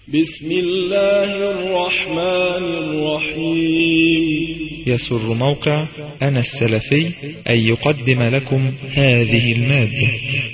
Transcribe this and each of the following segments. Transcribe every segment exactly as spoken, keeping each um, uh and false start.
بسم الله الرحمن الرحيم. يسر موقع أنا السلفي أن يقدم لكم هذه المادة.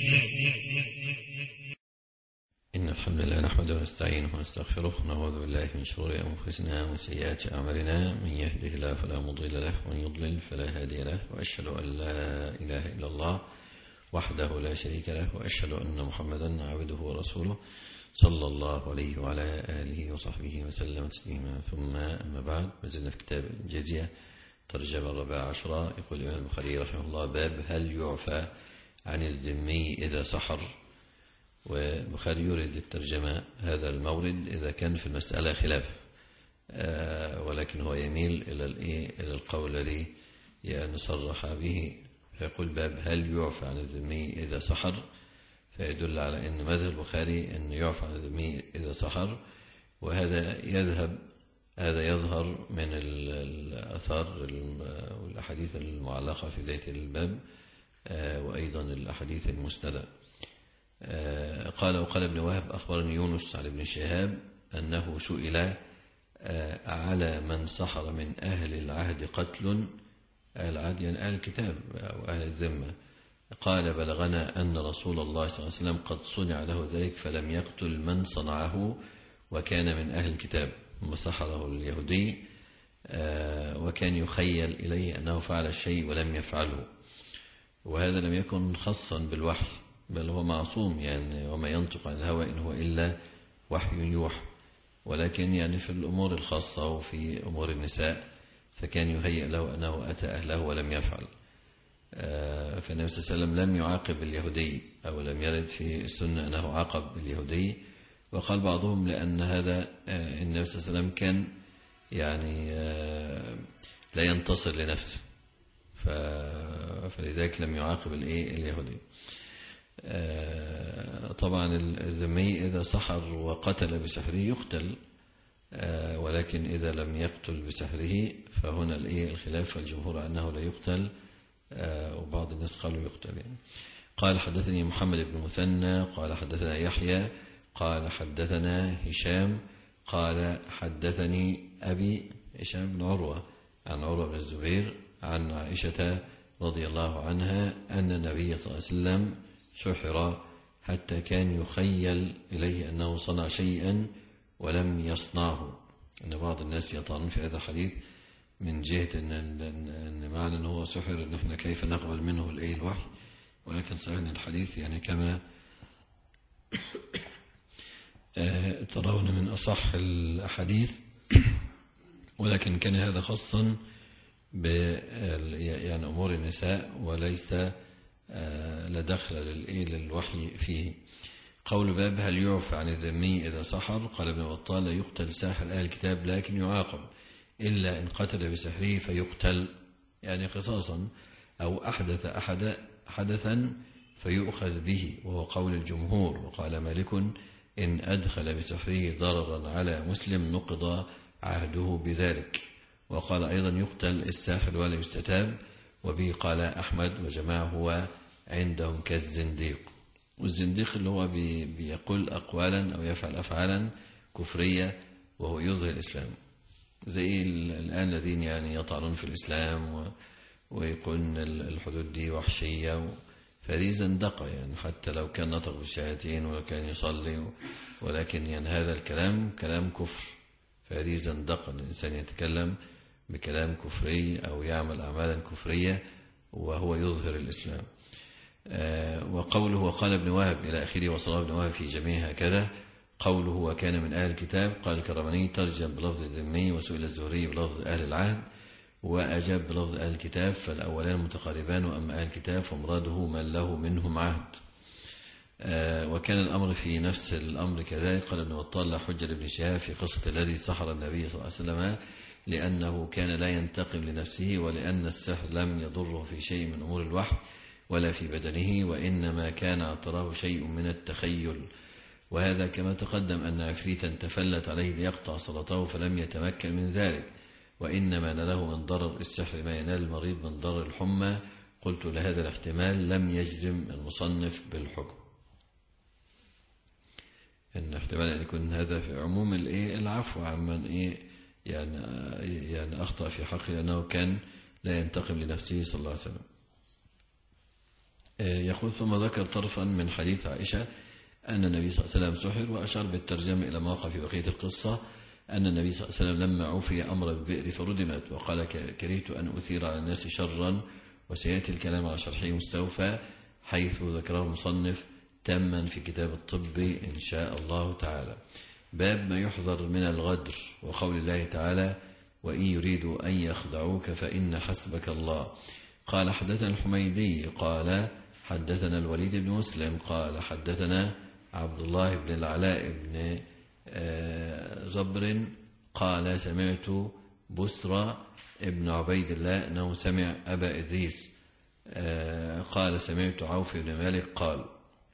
إن الحمد لله نحمده ونستعينه ونستغفره ونعوذ بالله من شرور أنفسنا ومن سيئات أعمالنا، من يهده الله فلا مضل له ومن يضلل فلا هادي له، وأشهد أن لا إله إلا الله وحده لا شريك له، وأشهد أن محمدا عبده ورسوله صلى الله عليه وعلى آله وصحبه وسلم تسليما. ثم أما بعد، وزلنا في كتاب الجزية ترجمة الرابعة عشرة. يقول الإمام البخاري رحمه الله: باب هل يعفى عن الذمي إذا سحر. والبخاري يريد الترجمة هذا المورد إذا كان في المسألة خلاف، آه ولكن هو يميل إلى إلى القول الذي نصرح به، فيقول باب هل يعفى عن الذمي إذا سحر، فيدل على أن مذهب البخاري أن يعفى عن الذمي إذا سحر. وهذا يذهب هذا يظهر من الآثار والأحاديث المعلقة في ذات الباب، آه وأيضا الأحاديث المسندة. آه قال وقال ابن وهب أخبرني يونس عن ابن شهاب أنه سئل آه على من سحر من أهل العهد قتل. أهل العهد يعني أهل الكتاب أو أهل الذمة. قال: بلغنا أن رسول الله صلى الله عليه وسلم قد صنع له ذلك فلم يقتل من صنعه وكان من أهل الكتاب، ثم سحره اليهودي آه وكان يخيل إليه أنه فعل الشيء ولم يفعله. وهذا لم يكن خاصا بالوحي، بل هو معصوم، يعني وما ينطق عن الهوى إن هو إلا وحي يوحى، ولكن يعني في الأمور الخاصة وفي أمور النساء فكان يهيئ له أنه أتى أهله ولم يفعل. فالنبي صلى الله عليه وسلم لم يعاقب اليهودي، أو لم يرد في السنة أنه عاقب اليهودي. وقال بعضهم لأن هذا النبي صلى الله عليه وسلم كان يعني لا ينتصر لنفسه، فلذلك لم يعاقب اليهودي. طبعا الذمي إذا سحر وقتل بسحره يقتل، ولكن إذا لم يقتل بسحره فهنا الخلاف، والجمهور أنه لا يقتل، وبعض الناس قالوا يقتل يعني. قال: حدثني محمد بن مثنى قال حدثنا يحيى قال حدثنا هشام قال حدثني أبي هشام بن عروة عن عروة بن الزبير عن عائشة رضي الله عنها أن النبي صلى الله عليه وسلم سحر حتى كان يخيل إليه أنه صنع شيئا ولم يصنعه. أن بعض الناس يطعنون في هذا الحديث من جهة أن, أن معنى أنه سحر أن احنا كيف نقبل منه الوحي، ولكن صحيح الحديث يعني كما ترون من أصح الأحاديث، ولكن كان هذا خاصا ب يعني أمور النساء وليس لا دخل للوحي فيه. قول باب هل يعفى عن الذمي إذا سحر. قال ابن بطال: لا يقتل ساحر أهل الكتاب لكن يعاقب، إلا إن قتل بسحره فيقتل، يعني قصاصا، أو أحدث أحد حدثا فيؤخذ به، وهو قول الجمهور. وقال مالك: إن أدخل بسحره ضررا على مسلم نقض عهده بذلك. وقال أيضا: يقتل الساحر ولا يستتاب، وبه قال أحمد وجماعه هو عندهم كالزنديق. والزنديق اللي هو بيقول أقوالا أو يفعل أفعالا كفرية وهو يظهر الإسلام، زي الآن الذين يعني يطعنون في الإسلام ويقولون الحدود دي وحشية، فهذه زندقة، يعني حتى لو كان نطق بالشهادتين وكان يصلي، ولكن يعني هذا الكلام كلام كفر، فهذه زندقة. الإنسان يتكلم بكلام كفري أو يعمل أعمالا كفرية وهو يظهر الإسلام. وقوله وقال ابن وهب إلى آخره وصلى ابن وهب في جميع هكذا. قوله وكان من أهل الكتاب. قال الكرماني: ترجم بلفظ الذمي، وسئل الزهري بلفظ أهل العهد، وأجاب بلفظ أهل الكتاب، فالأولان متقاربان، وأما أهل الكتاب فمراده من له منهم عهد. وكان الأمر في نفس الأمر كذلك. قال ابن بطال: لا حجة لابن شهاب في قصة الذي سحر النبي صلى الله عليه وسلم، لأنه كان لا ينتقم لنفسه، ولأن السحر لم يضره في شيء من أمور الوحي ولا في بدنه، وإنما كان اعتراه شيء من التخيل. وهذا كما تقدم أن عفريتا تفلت عليه ليقطع صلاته فلم يتمكن من ذلك، وإنما ناله من ضرر السحر ما ينال المريض من ضرر الحمى. قلت لهذا الاحتمال لم يجزم المصنف بالحكم. إن احتمال أن يكون هذا في عموم الإيه العفو عمن إيه يعني يعني أخطأ في حقه لأنه كان لا ينتقم لنفسه صلى الله عليه وسلم. يقول ثم ذكر طرفا من حديث عائشة أن النبي صلى الله عليه وسلم سحر، وأشار بالترجمة إلى موقع في بقية القصة أن النبي صلى الله عليه وسلم لما عوفي أمر بالبئر فردمت، وقال كرهت أن أثير على الناس شرا، وسيأتي الكلام على شرحه مستوفى حيث ذكره المصنف تاما في كتاب الطب إن شاء الله تعالى. باب ما يحذر من الغدر، وقول الله تعالى وإن يريدوا أن يخدعوك فإن حسبك الله. قال حدثنا الحميدي قال حدثنا الوليد بن مسلم قال حدثنا عبد الله بن العلاء بن زبر قال سمعت بسرى ابن عبيد الله أنه سمع أبا إدريس قال سمعت عوف بن مالك قال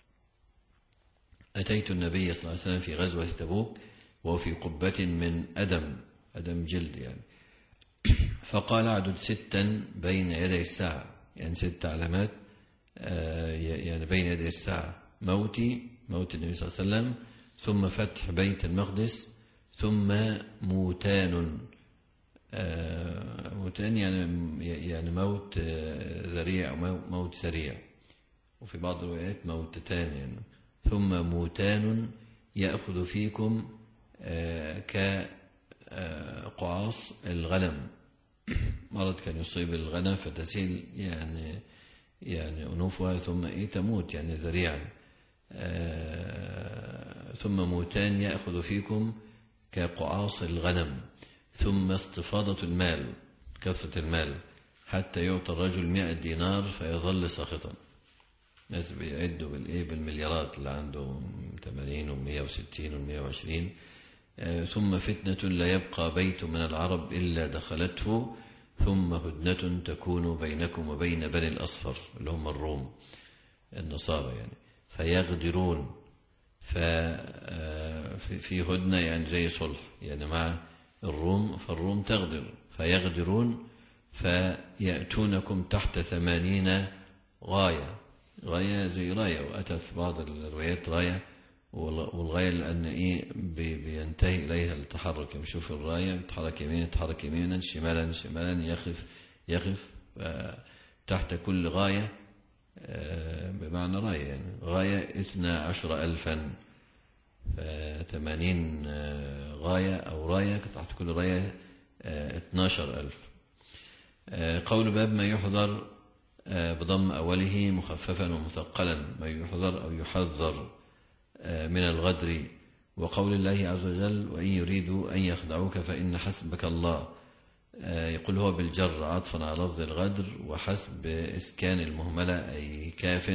أتيت النبي صلى الله عليه وسلم في غزوة تبوك وهو في قبة من أدم أدم جلد يعني، فقال أعدد ستا بين يدي الساعة، يعني ست علامات يعني بين يدي الساعة: موتي موت النبي صلى الله عليه وسلم، ثم فتح بيت المقدس، ثم موتان موتان يعني يعني موت ذريع أو موت سريع، وفي بعض الروايات موتتان يعني، ثم موتان يأخذ فيكم كقعاص الغنم. مرض كان يصيب الغنم فتسيل يعني يعني أنوفها ثم إيه تموت يعني ذريعا. ثم موتان يأخذ فيكم كقعاص الغنم، ثم استفاضة المال كثرة المال حتى يعطى الرجل مئة دينار فيظل ساخطا. ناس بيعدوا بالإيه بالمليارات اللي عنده ثمانين ومئة وستين ومئة وعشرين. ثم فتنة لا يبقى بيت من العرب إلا دخلته، ثم هدنة تكون بينكم وبين بني الأصفر اللي هم الروم النصارى يعني، فيغدرون. ففي هدنة يعني زي صلح يعني مع الروم، فالروم تغدر فيغدرون، فيأتونكم تحت ثمانين غاية، غاية زي راية، وأتت بعض الروايات راية، والغاية لأن إيه بينتهي إليها التحرك، يشوف الراية يتحرك يمين يتحرك يمينا شمالا شمالا يخف يخف تحت كل غاية بمعنى راية يعني غاية اثنى عشر ألفا، ثمانين غاية أو راية تحت كل راية اثنى عشر ألف. قول باب ما يحذر بضم أوله مخففا ومثقلا، ما يحذر أو يحذر من الغدر. وقول الله عز وجل وإن يريدوا أن يخدعوك فإن حسبك الله، يقول هو بالجر عطفا على لفظ الغدر، وحسب إسكان المهملة أي كاف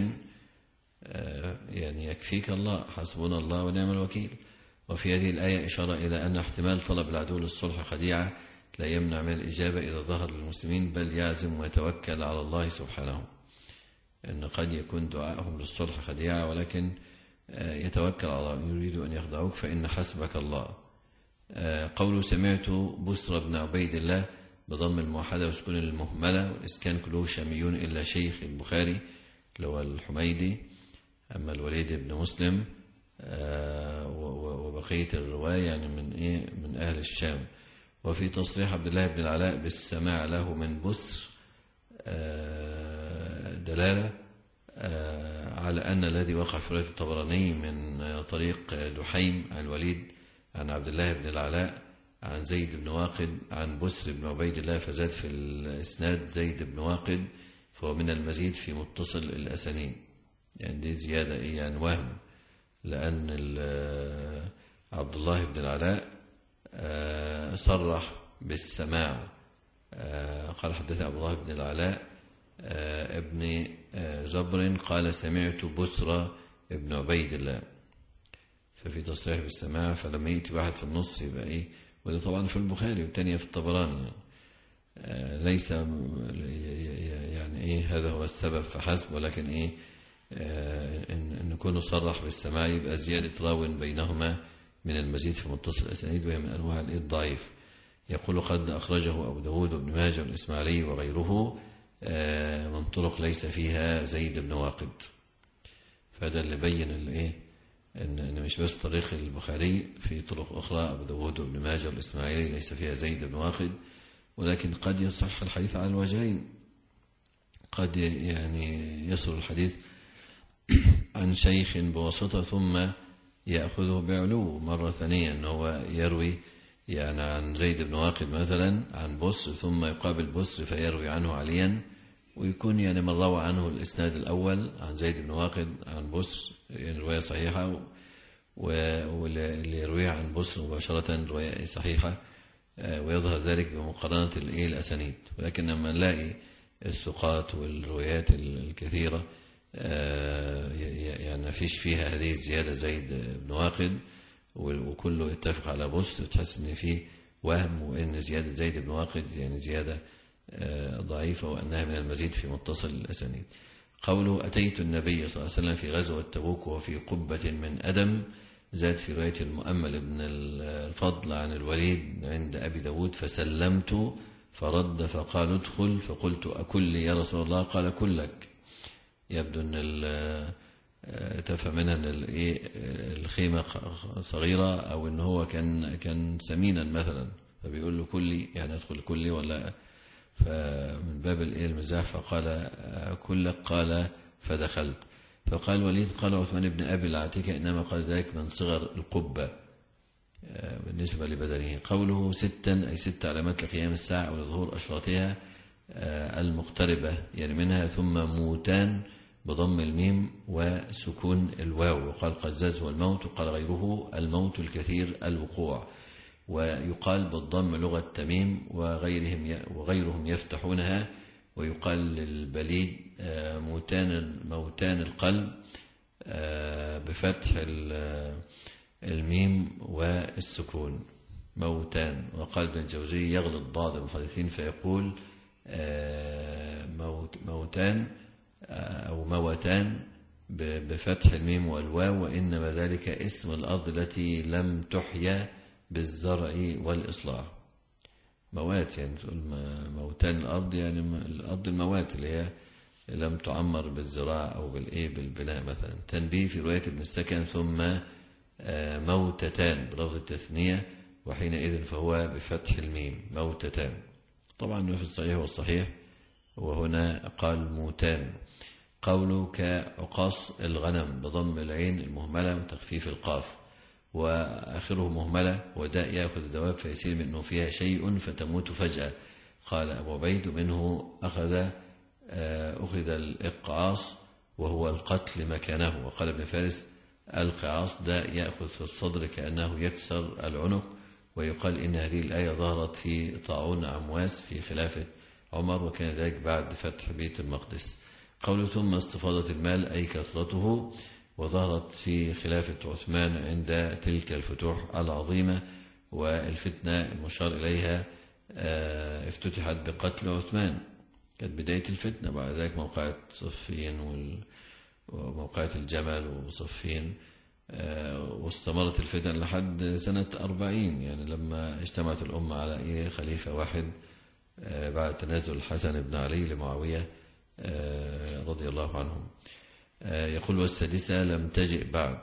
يعني يكفيك الله، حسبنا الله ونعم الوكيل. وفي هذه الآية إشارة إلى أن احتمال طلب العدو للصلح خديعة لا يمنع من الإجابة إذا ظهر للمسلمين، بل يعزم ويتوكل على الله سبحانه. أن قد يكون دعائهم للصلح خديعة ولكن يتوكل على الله. يريد أن يخدعوك فإن حسبك الله. قوله سمعت بسرى بن عبيد الله بضم الموحدة وسكون المهملة والإسكان كله شاميون إلا شيخ البخاري اللي هو الحميدي، أما الوليد بن مسلم وبقية الرواية يعني من إيه من أهل الشام. وفي تصريح عبد الله بن العلاء بالسماع له من بسر دلالة على أن الذي وقع في رواية الطبراني من طريق دحيم عن الوليد عن عبد الله بن العلاء عن زيد بن واقد عن بسر بن عبيد الله، فزاد في الإسناد زيد بن واقد، فهو من المزيد في متصل الأسانيد، يعني دي زيادة إيه يعني وهم، لأن عبد الله بن العلاء صرح بالسماع. قال حدثنا عبد الله بن العلاء ابن زبر قال سمعت بسرى ابن عبيد الله، ففي تصريح بالسماع، فلما يأتي واحد في النص يبقى إيه، وده طبعا في البخاري والتانية في الطبراني، ليس يعني إيه هذا هو السبب فحسب، ولكن إيه إن نكون صرح بالسماع يبقى زيادة راو بينهما من المزيد في متصل الأسانيد، وهي من أنواع الضعيف. يقول قد أخرجه أبو داود وابن ماجه والإسماعيلي وغيره من طرق ليس فيها زيد بن واقد، فهذا اللي بين الإيه إن, إن مش بس طريق البخاري، في طرق أخرى أبو داود وابن ماجه والإسماعيلي ليس فيها زيد بن واقد، ولكن قد يصح الحديث على الوجهين. قد يعني يصل الحديث عن شيخ بواسطة ثم يأخذه بعلو مرة ثانية، أنه هو يروي يعني عن زيد بن واقد مثلا عن بصر ثم يقابل بصر فيروي عنه عليا، ويكون يعني من روى عنه الإسناد الأول عن زيد بن واقد عن بصر يعني رواية صحيحة، واللي يرويها عن بصر مباشرة رواية صحيحة، ويظهر ذلك بمقارنة الأسانيد. ولكن لما نلاقي الثقات والروايات الكثيرة يعني فيش فيها هذه الزيادة زيد بن واقد وكله يتفق على بصر، تحس ان فيه وهم، وان زيادة زيد بن واقد يعني زيادة ضعيفة، وأنها من المزيد في متصل الأسانيد. قوله أتيت النبي صلى الله عليه وسلم في غزوة تبوك وفي قبة من أدم، زاد في رواية المؤمل بن الفضل عن الوليد عند أبي داود فسلمت فرد فقال ادخل، فقلت أكل لي يا رسول الله؟ قال كلك. يبدو أن تفهم منها أن الخيمة صغيرة، أو أن هو كان كان سمينا مثلا، فبيقول له كلي يعني ادخل كلي ولا، فمن باب المزاح فقال كلك، قال فدخلت. فقال وليد قال عثمان بن أبي العتيكة إنما قال ذلك من صغر القبة بالنسبة لبدنه. قوله ستا أي ست علامات لقيام الساعة ولظهور أشراطها المقتربة يعني منها، ثم موتان بضم الميم وسكون الواو، وقال قزاز والموت، وقال غيره الموت الكثير الوقوع، ويقال بالضم لغة تميم وغيرهم وغيرهم يفتحونها، ويقال للبليد موتان موتان القلب بفتح الميم والسكون موتان. وقال ابن الجوزي يغلط بعض المحدثين فيقول موت موتان أو موتان بفتح الميم والواو، وإنما ذلك اسم الأرض التي لم تحيا بالزرع والإصلاح. موات يعني تقول موتان الأرض يعني الأرض الموات اللي هي لم تعمر بالزراعة أو بالإيه بالبناء مثلا. تنبيه في رواية ابن السكن ثم موتتان بلفظ التثنية، وحينئذ فهو بفتح الميم موتتان. طبعا في الصحيح والصحيح، وهنا قال موتان. قوله كعقاص الغنم بضم العين المهملة وتخفيف القاف، وآخره مهملة، وداء يأخذ الدواب فيصير منه فيها شيء فتموت فجأة. قال أبو عبيد منه أخذ أخذ الإقعاص وهو القتل مكانه. وقال ابن فارس القعاص داء يأخذ في الصدر كأنه يكسر العنق. ويقال إن هذه الآية ظهرت في طاعون عمواس في خلافة عمر، وكان ذلك بعد فتح بيت المقدس. قوله ثم استفاضة المال أي كثرته، وظهرت في خلافة عثمان عند تلك الفتوح العظيمة، والفتنة المشار إليها افتتحت بقتل عثمان، كانت بداية الفتنة. بعد ذلك موقعة صفين وموقعة الجمل وصفين، واستمرت الفتنة لحد سنة أربعين، يعني لما اجتمعت الأمة على إيه خليفة واحد بعد تنازل الحسن بن علي لمعاوية رضي الله عنهم. يقول والسادسة لم تجئ بعد،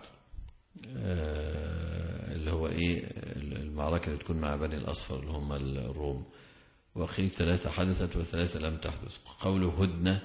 اللي هو إيه المعركة اللي تكون مع بني الأصفر اللي هم الروم. وأخير ثلاثة حدثت وثلاثة لم تحدث. قوله هدنة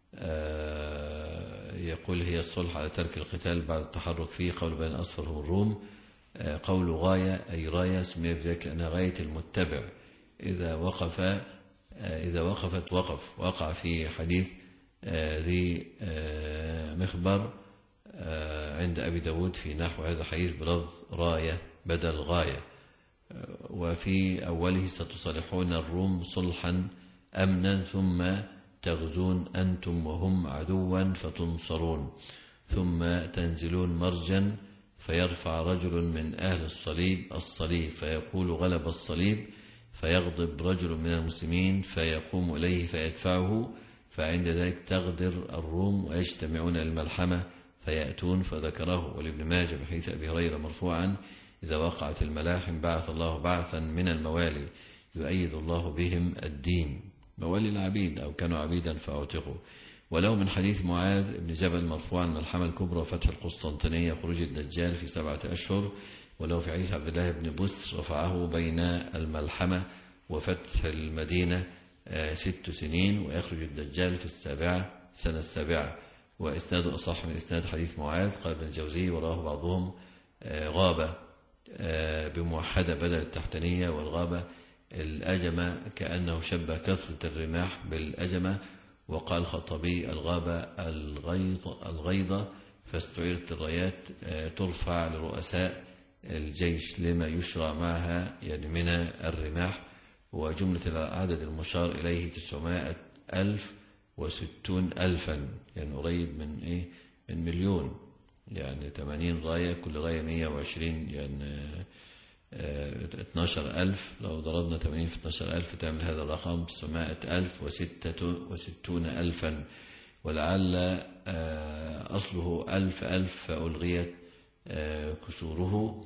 يقول هي الصلح على ترك القتال بعد التحرك فيه. قول بني الأصفر هم الروم. قول غاية أي راية سمي بذلك لأنها غاية المتبع، إذا وقف إذا وقفت وقف. وقع في حديث ذي مخبر عند أبي داود في نحو هذا الحديث بلفظ راية بدل غاية. وفي أوله ستصالحون الروم صلحا أمنا ثم تغزون أنتم وهم عدوا فتنصرون، ثم تنزلون مرجا فيرفع رجل من أهل الصليب الصليب فيقول غلب الصليب، فيغضب رجل من المسلمين فيقوم إليه فيدفعه، فعند ذلك تغدر الروم ويجتمعون الملحمة فيأتون. فذكره ولابن ماجه بحديث أبي هريرة مرفوعا إذا وقعت الملاحم بعث الله بعثا من الموالي يؤيد الله بهم الدين. موالي العبيد أو كانوا عبيدا فأعتقوا. ولو من حديث معاذ بن جبل مرفوعا الملحمة الكبرى وفتح القسطنطينية خروج الدجال في سبعة أشهر، ولو في حديث عبد الله بن بسر رفعه بين الملحمة وفتح المدينة ست سنين ويخرج الدجال في السابعة سنة السابعة، وإسناده أصح من إسناد حديث معاذ. قال ابن الجوزي وراه بعضهم غابة بموحدة بدل التحتانية، والغابة الأجمة كأنه شبه كثرة الرماح بالأجمة. وقال خطبي الغابة الغيضة، فاستعيرت الرايات ترفع لرؤساء الجيش لما يشرع معها يعني من الرماح. وجملة العدد المشار إليه تسعمائة ألف وستون ألفا، يعني قريب من إيه من مليون، يعني ثمانين راية، كل راية مئة وعشرين، يعني اثناشر ألف. لو ضربنا ثمانين في اثناشر ألف تعمل هذا الرقم تسعمائة ألف وستة وستون ألفا، ولعل أصله ألف ألف فألغيت كسوره.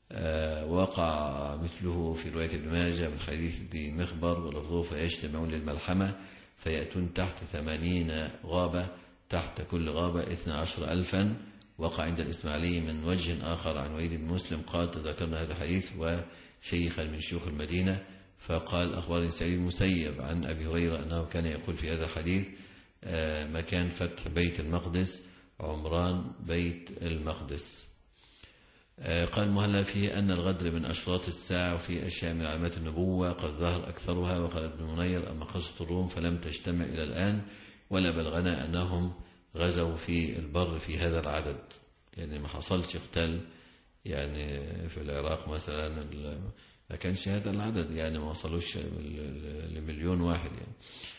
وقع مثله في رواية ابن ماجه من حديث ذي مخبر ولفظه فيجتمعون للملحمة فيأتون تحت ثمانين غابة، تحت كل غابة اثنى عشر ألفا. وقع عند الإسماعيلي من وجه آخر عن وليد بن مسلم قال تذكرنا هذا الحديث وشيخا من شيوخ المدينة، فقال أخبرني سعيد المسيب عن أبي هريرة أنه كان يقول في هذا الحديث مكان فتح بيت المقدس عمران بيت المقدس. قال المهلب فيه أن الغدر من أشراط الساعة وفي أشياء من علامات النبوة قد ظهر أكثرها. وقال ابن منير أما قصة الروم فلم تجتمع إلى الآن ولا بلغنا أنهم غزوا في البر في هذا العدد، يعني ما حصلش اقتال يعني في العراق مثلا ما كانش هذا العدد، يعني ما وصلوش لمليون واحد يعني.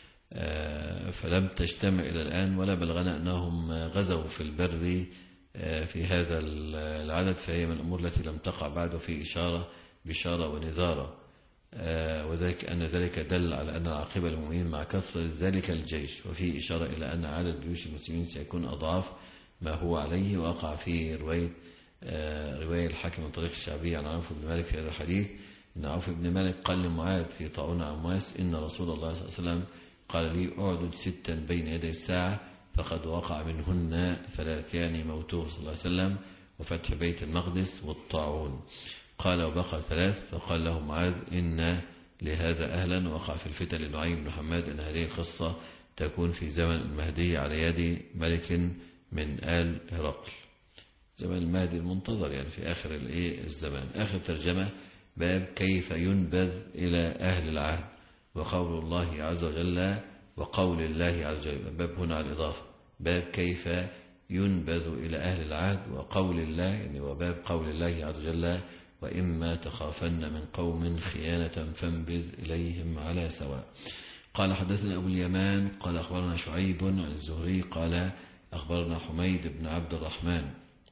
فلم تجتمع إلى الآن ولا بلغنا أنهم غزوا في البر في هذا العدد، فهي من الأمور التي لم تقع بعد في إشارة بشارة ونذارة. وذلك أن ذلك دل على أن العاقبة للمؤمنين مع كثرة ذلك الجيش، وفيه إشارة إلى أن عدد جيوش المسلمين سيكون أضعاف ما هو عليه. وقع في رواية رواية الحاكم من طريق الشعبي عن عوف بن مالك في هذا الحديث إن عوف بن مالك قال لمعاذ في طاعون عمواس إن رسول الله صلى الله عليه وسلم قال لي أعدد ستا بين يدي الساعة فقد وقع منهن ثلاثان موته صلى الله عليه وسلم وفتح بيت المقدس والطاعون. قال وبقى ثلاث، فقال له معاذ إن لهذا أهلا. وقع في الفتن لنعيم بن حماد أن هذه القصة تكون في زمن المهدي على يد ملك من آل هرقل، زمن المهدي المنتظر يعني في آخر الزمان. آخر ترجمة باب كيف ينبذ إلى أهل العهد وقول الله عز وجل وقول الله عز وجل. باب هنا على الإضافة، باب كيف ينبذ إلى أهل العهد وقول الله، يعني وباب قول الله عز وجل وإما تخافن من قوم خيانة فانبذ إليهم على سواء. قال حدثنا أبو اليمان قال أخبرنا شعيب عن الزهري قال أخبرنا حميد بن عبد الرحمن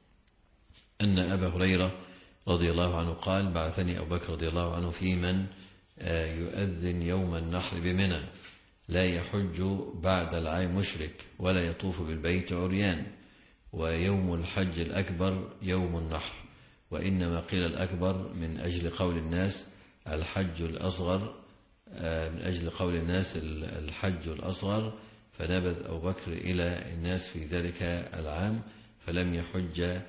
أن أبا هريرة رضي الله عنه قال بعثني أبو بكر رضي الله عنه في من يؤذن يوم النحر بمنى لا يحج بعد العام مشرك ولا يطوف بالبيت عريان، ويوم الحج الأكبر يوم النحر. وإنما قيل الأكبر من أجل قول الناس الحج الأصغر، من أجل قول الناس الحج الأصغر، فنبذ أبو بكر إلى الناس في ذلك العام فلم يحج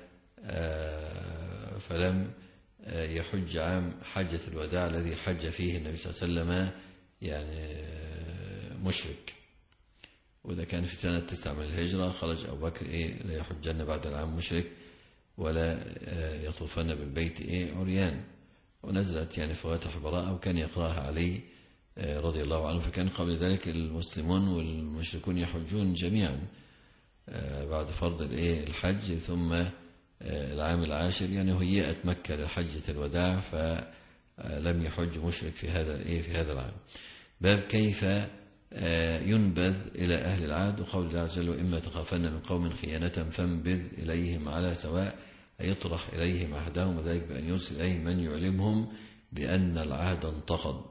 فلم يحج عام حجة الوداع الذي حج فيه النبي صلى الله عليه وسلم يعني مشرك. وإذا كان في سنة تسعة من الهجرة خرج أبو بكر إيه لا يحجن بعد العام مشرك ولا يطوفن بالبيت إيه عريان. ونزلت يعني فواتح براءة وكان يقرأها علي رضي الله عنه. فكان قبل ذلك المسلمون والمشركون يحجون جميعا بعد فرض الإيه الحج، ثم العام العاشر يعني هيئت مكة لحجة الوداع فلم يحج مشرك في هذا الإيه في هذا العام. باب كيف ينبذ إلى أهل العهد وقول الله عز وجل وإما تخافن من قوم خيانة فانبذ إليهم على سواء، أي يطرح إليهم عهدهم، وذلك بأن يرسل إليهم من يعلمهم بأن العهد انتقض.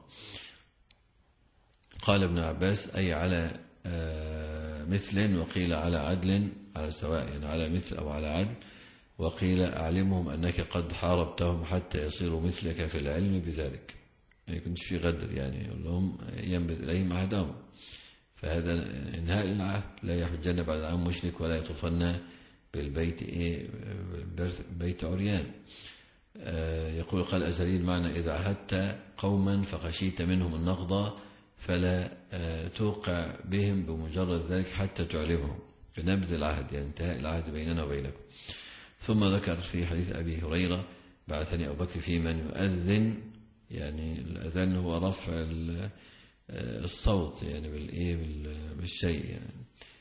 قال ابن عباس أي على مثل، وقيل على عدل على سواء، يعني على مثل أو على عدل. وقيل أعلمهم أنك قد حاربتهم حتى يصيروا مثلك في العلم بذلك، ما يكونش في غدر، يعني يقول لهم ينبذ إليهم عهدهم فهذا انهاء العهد. لا يحجن بعد العام مشرك ولا يطوفن بالبيت إيه بيت عريان. يقول قال أزهري المعنى إذا عهدت قوما فخشيت منهم النقض فلا توقع بهم بمجرد ذلك حتى تعلمهم بنبذ العهد، يعني انتهاء العهد بيننا وبينكم. ثم ذكر في حديث أبي هريرة بعثني أبو بكر في من يؤذن، يعني الأذان هو رفع الصوت يعني بالإيه بالشيء، يعني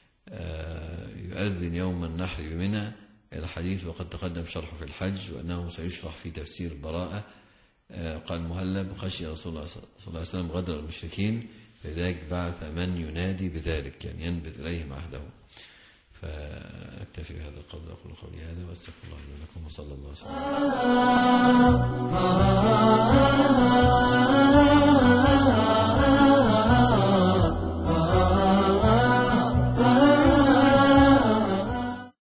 يؤذن يوم النحر بمنى. الحديث وقد تقدم شرحه في الحج وأنه سيشرح في تفسير البراءة. قال مهلب خشي رسول الله صلى الله عليه وسلم غدر المشركين لذلك بعث من ينادي بذلك، يعني ينبذ إليهم عهده. فأكتفي بهذا القول، أقول قولي هذا وأستغفر الله لي ولكم وصلى الله عليه وسلم.